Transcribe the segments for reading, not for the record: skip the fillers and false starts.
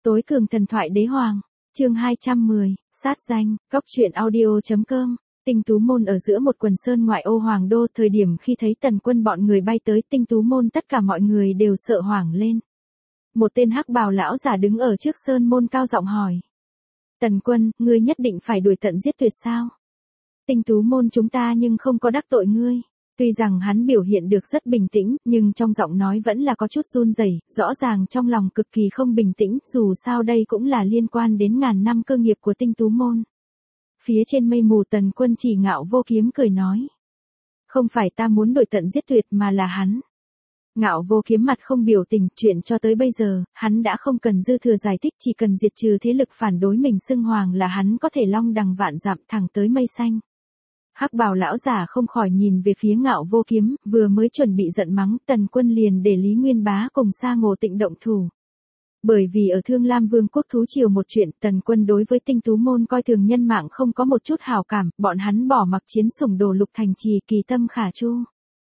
Tối cường thần thoại đế hoàng, chương 210, sát danh, cóc truyện audio.com. Tinh Tú Môn ở giữa một quần sơn ngoại ô Hoàng Đô, thời điểm khi thấy Tần Quân bọn người bay tới Tinh Tú Môn, tất cả mọi người đều sợ hoảng lên. Một tên hắc bào lão giả đứng ở trước sơn môn cao giọng hỏi. Tần Quân, ngươi nhất định phải đuổi tận giết tuyệt sao? Tinh Tú Môn chúng ta nhưng không có đắc tội ngươi. Tuy rằng hắn biểu hiện được rất bình tĩnh, nhưng trong giọng nói vẫn là có chút run rẩy, rõ ràng trong lòng cực kỳ không bình tĩnh, dù sao đây cũng là liên quan đến ngàn năm cơ nghiệp của Tinh Tú Môn. Phía trên mây mù Tần Quân chỉ Ngạo Vô Kiếm cười nói. Không phải ta muốn đuổi tận giết tuyệt mà là hắn. Ngạo Vô Kiếm mặt không biểu tình, chuyện cho tới bây giờ, hắn đã không cần dư thừa giải thích, chỉ cần diệt trừ thế lực phản đối mình xưng hoàng là hắn có thể long đằng vạn dặm thẳng tới mây xanh. Hắc bào lão giả không khỏi nhìn về phía Ngạo Vô Kiếm, vừa mới chuẩn bị giận mắng, Tần Quân liền để Lý Nguyên Bá cùng Sa Ngộ Tịnh động thủ. Bởi vì ở Thương Lam Vương quốc thú triều một chuyện, Tần Quân đối với Tinh Tú Môn coi thường nhân mạng không có một chút hảo cảm, bọn hắn bỏ mặc chiến sủng đồ lục thành trì, kỳ tâm khả chu.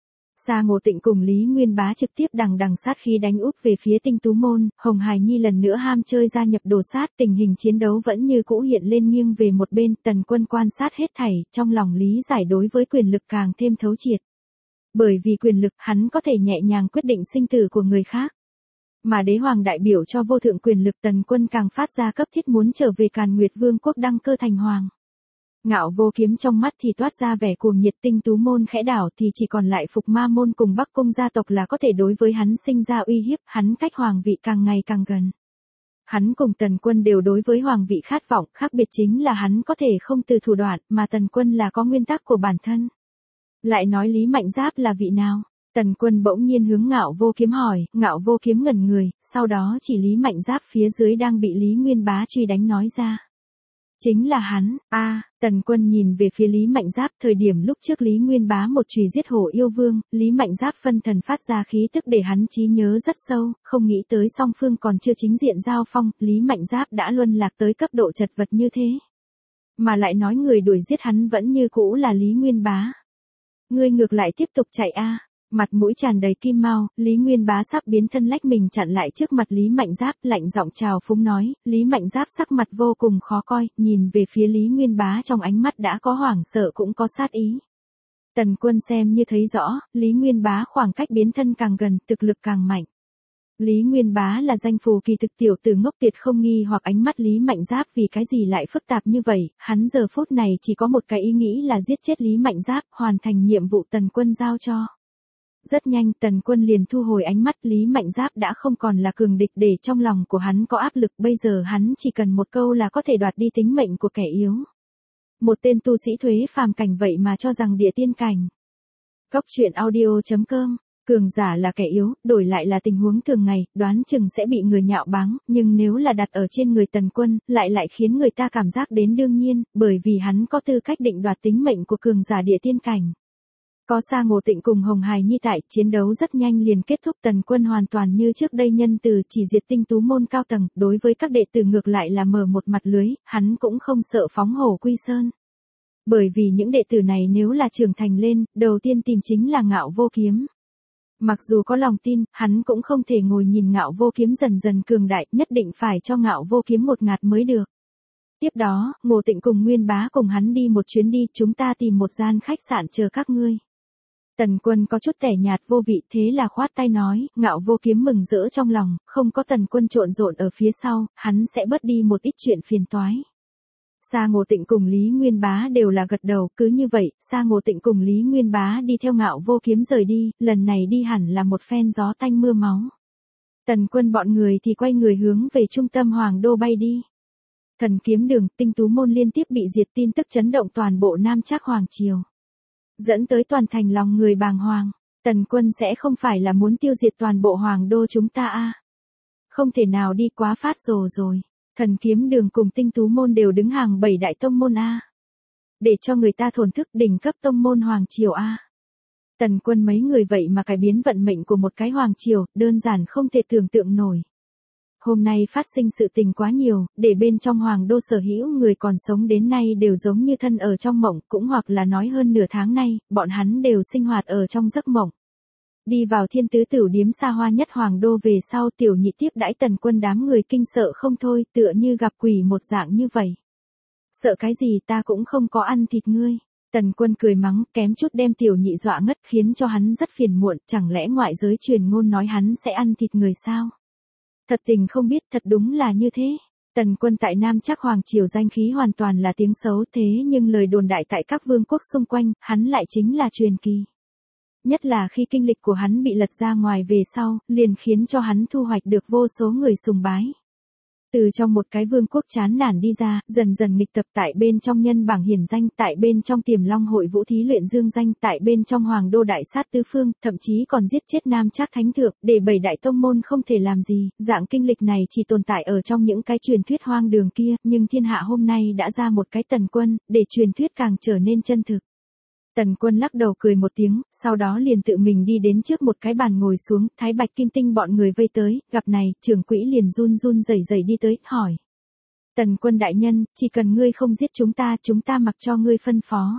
Sa Ngộ Tịnh cùng Lý Nguyên Bá trực tiếp đằng sát khí đánh úp về phía Tinh Tú Môn, Hồng Hải Nhi lần nữa ham chơi gia nhập đồ sát, tình hình chiến đấu vẫn như cũ hiện lên nghiêng về một bên, Tần Quân quan sát hết thảy, trong lòng lý giải đối với quyền lực càng thêm thấu triệt. Bởi vì quyền lực, hắn có thể nhẹ nhàng quyết định sinh tử của người khác. Mà đế hoàng đại biểu cho vô thượng quyền lực, Tần Quân càng phát ra cấp thiết muốn trở về Càn Nguyệt Vương quốc đăng cơ thành hoàng. Ngạo Vô Kiếm trong mắt thì toát ra vẻ cuồng nhiệt, Tinh Tú Môn khẽ đảo thì chỉ còn lại Phục Ma Môn cùng Bắc Cung gia tộc là có thể đối với hắn sinh ra uy hiếp, hắn cách hoàng vị càng ngày càng gần. Hắn cùng Tần Quân đều đối với hoàng vị khát vọng, khác biệt chính là hắn có thể không từ thủ đoạn, mà Tần Quân là có nguyên tắc của bản thân. Lại nói Lý Mạnh Giáp là vị nào? Tần Quân bỗng nhiên hướng Ngạo Vô Kiếm hỏi, Ngạo Vô Kiếm ngẩn người, sau đó chỉ Lý Mạnh Giáp phía dưới đang bị Lý Nguyên Bá truy đánh nói ra. Chính là hắn, Tần Quân nhìn về phía Lý Mạnh Giáp, thời điểm lúc trước Lý Nguyên Bá một chùy giết Hổ Yêu Vương, Lý Mạnh Giáp phân thần phát ra khí tức để hắn trí nhớ rất sâu, không nghĩ tới song phương còn chưa chính diện giao phong, Lý Mạnh Giáp đã luân lạc tới cấp độ chật vật như thế. Mà lại nói người đuổi giết hắn vẫn như cũ là Lý Nguyên Bá. Ngươi ngược lại tiếp tục chạy Mặt mũi tràn đầy kim mao, Lý Nguyên Bá sắp biến thân lách mình chặn lại trước mặt Lý Mạnh Giáp, lạnh giọng chào phúng nói, Lý Mạnh Giáp sắc mặt vô cùng khó coi, nhìn về phía Lý Nguyên Bá trong ánh mắt đã có hoảng sợ cũng có sát ý. Tần Quân xem như thấy rõ, Lý Nguyên Bá khoảng cách biến thân càng gần, thực lực càng mạnh. Lý Nguyên Bá là danh phù kỳ thực tiểu tử ngốc tuyệt không nghi hoặc ánh mắt Lý Mạnh Giáp vì cái gì lại phức tạp như vậy, hắn giờ phút này chỉ có một cái ý nghĩ là giết chết Lý Mạnh Giáp, hoàn thành nhiệm vụ Tần Quân giao cho. Rất nhanh Tần Quân liền thu hồi ánh mắt, Lý Mạnh Giáp đã không còn là cường địch để trong lòng của hắn có áp lực, bây giờ hắn chỉ cần một câu là có thể đoạt đi tính mệnh của kẻ yếu. Một tên tu sĩ thuế phàm cảnh vậy mà cho rằng địa tiên cảnh. Cóc truyện audio.com, cường giả là kẻ yếu, đổi lại là tình huống thường ngày, đoán chừng sẽ bị người nhạo báng, nhưng nếu là đặt ở trên người Tần Quân, lại khiến người ta cảm giác đến đương nhiên, bởi vì hắn có tư cách định đoạt tính mệnh của cường giả địa tiên cảnh. Có Sa Ngộ Tịnh cùng Hồng Hải Nhi tại, chiến đấu rất nhanh liền kết thúc, Tần Quân hoàn toàn như trước đây nhân từ chỉ diệt Tinh Tú Môn cao tầng, đối với các đệ tử ngược lại là mở một mặt lưới, hắn cũng không sợ phóng hổ quy sơn. Bởi vì những đệ tử này nếu là trưởng thành lên, đầu tiên tìm chính là Ngạo Vô Kiếm. Mặc dù có lòng tin, hắn cũng không thể ngồi nhìn Ngạo Vô Kiếm dần dần cường đại, nhất định phải cho Ngạo Vô Kiếm một ngạt mới được. Tiếp đó, Ngộ Tịnh cùng Nguyên Bá cùng hắn đi một chuyến đi, chúng ta tìm một gian khách sạn chờ các ngươi. Tần Quân có chút tẻ nhạt vô vị, thế là khoát tay nói, Ngạo Vô Kiếm mừng rỡ trong lòng, không có Tần Quân trộn rộn ở phía sau, hắn sẽ bớt đi một ít chuyện phiền toái. Sa Ngộ Tịnh cùng Lý Nguyên Bá đều là gật đầu, cứ như vậy, Sa Ngộ Tịnh cùng Lý Nguyên Bá đi theo Ngạo Vô Kiếm rời đi, lần này đi hẳn là một phen gió tanh mưa máu. Tần Quân bọn người thì quay người hướng về trung tâm Hoàng Đô bay đi. Thần Kiếm Đường, Tinh Tú Môn liên tiếp bị diệt, tin tức chấn động toàn bộ Nam Trác Hoàng Triều. Dẫn tới toàn thành lòng người bàng hoàng, Tần Quân sẽ không phải là muốn tiêu diệt toàn bộ Hoàng Đô chúng ta Không thể nào đi, quá phát rồi. Thần Kiếm Đường cùng Tinh Tú Môn đều đứng hàng 7 đại tông môn để cho người ta thổn thức, đỉnh cấp tông môn Hoàng Triều Tần Quân mấy người vậy mà cải biến vận mệnh của một cái Hoàng Triều, đơn giản không thể tưởng tượng nổi. Hôm nay phát sinh sự tình quá nhiều, để bên trong Hoàng Đô sở hữu người còn sống đến nay đều giống như thân ở trong mộng, cũng hoặc là nói hơn nửa tháng nay, bọn hắn đều sinh hoạt ở trong giấc mộng. Đi vào thiên tứ tửu điếm xa hoa nhất hoàng đô về sau tiểu nhị tiếp đãi Tần Quân đám người kinh sợ không thôi, tựa như gặp quỷ một dạng như vậy. Sợ cái gì, ta cũng không có ăn thịt ngươi. Tần Quân cười mắng, kém chút đem tiểu nhị dọa ngất, khiến cho hắn rất phiền muộn, chẳng lẽ ngoại giới truyền ngôn nói hắn sẽ ăn thịt người sao? Thật tình không biết, thật đúng là như thế. Tần Quân tại Nam Trác hoàng triều danh khí hoàn toàn là tiếng xấu, thế nhưng lời đồn đại tại các vương quốc xung quanh, hắn lại chính là truyền kỳ. Nhất là khi kinh lịch của hắn bị lật ra ngoài về sau, liền khiến cho hắn thu hoạch được vô số người sùng bái. Từ trong một cái vương quốc chán nản đi ra, dần dần nghịch tập tại bên trong nhân bảng hiển danh, tại bên trong Tiềm Long hội vũ thí luyện dương danh, tại bên trong hoàng đô đại sát tứ phương, thậm chí còn giết chết Nam Trác thánh thượng, để 7 đại tông môn không thể làm gì, dạng kinh lịch này chỉ tồn tại ở trong những cái truyền thuyết hoang đường kia, nhưng thiên hạ hôm nay đã ra một cái Tần Quân, để truyền thuyết càng trở nên chân thực. Tần Quân lắc đầu cười một tiếng, sau đó liền tự mình đi đến trước một cái bàn ngồi xuống, Thái Bạch Kim Tinh bọn người vây tới, gặp này, trưởng quỹ liền run run rẩy rẩy đi tới, hỏi. Tần Quân đại nhân, chỉ cần ngươi không giết chúng ta mặc cho ngươi phân phó.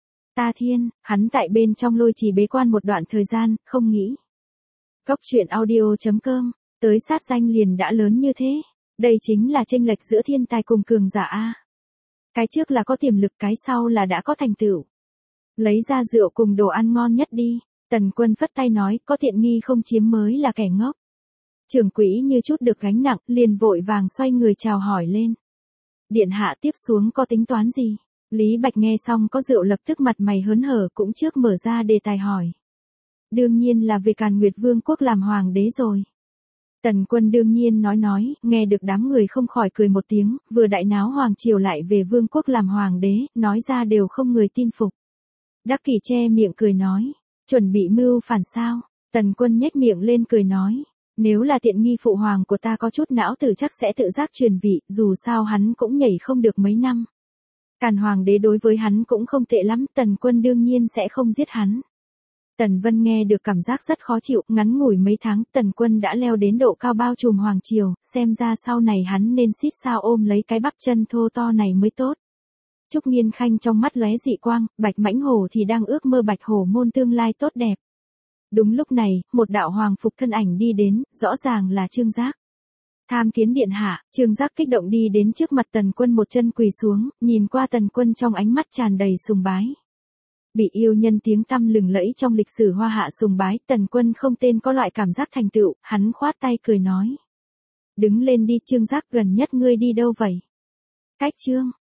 Ta thiên, hắn tại bên trong lôi trì bế quan một đoạn thời gian, không nghĩ. Cốc truyện audio.com, tới sát danh liền đã lớn như thế. Đây chính là chênh lệch giữa thiên tài cùng cường giả A. Cái trước là có tiềm lực, cái sau là đã có thành tựu. Lấy ra rượu cùng đồ ăn ngon nhất đi. Tần Quân phất tay nói, có tiện nghi không chiếm mới là kẻ ngốc. Trưởng quỹ như chút được gánh nặng, liền vội vàng xoay người chào hỏi lên. Điện hạ tiếp xuống có tính toán gì? Lý Bạch nghe xong có rượu lập tức mặt mày hớn hở, cũng trước mở ra đề tài hỏi. Đương nhiên là về Càn Nguyệt Vương quốc làm hoàng đế rồi. Tần Quân đương nhiên nói, nghe được đám người không khỏi cười một tiếng, vừa đại náo hoàng triều lại về vương quốc làm hoàng đế, nói ra đều không người tin phục. Đắc Kỷ che miệng cười nói, chuẩn bị mưu phản sao? Tần Quân nhếch miệng lên cười nói, nếu là tiện nghi phụ hoàng của ta có chút não tử chắc sẽ tự giác truyền vị, dù sao hắn cũng nhảy không được mấy năm. Càn hoàng đế đối với hắn cũng không tệ lắm, Tần Quân đương nhiên sẽ không giết hắn. Tần Vân nghe được cảm giác rất khó chịu, ngắn ngủi mấy tháng, Tần Quân đã leo đến độ cao bao trùm hoàng triều, xem ra sau này hắn nên xít sao ôm lấy cái bắp chân thô to này mới tốt. Trúc Nghiên Khanh trong mắt lóe dị quang, Bạch Mãnh Hổ thì đang ước mơ Bạch Hổ môn tương lai tốt đẹp. Đúng lúc này, một đạo hoàng phục thân ảnh đi đến, rõ ràng là Trương Giác. Tham kiến điện hạ, Trương Giác kích động đi đến trước mặt Tần Quân một chân quỳ xuống, nhìn qua Tần Quân trong ánh mắt tràn đầy sùng bái. Bị yêu nhân tiếng tăm lừng lẫy trong lịch sử hoa hạ sùng bái, Tần Quân không tên có loại cảm giác thành tựu, hắn khoát tay cười nói. Đứng lên đi Trương Giác, gần nhất ngươi đi đâu vậy? Cách Trương,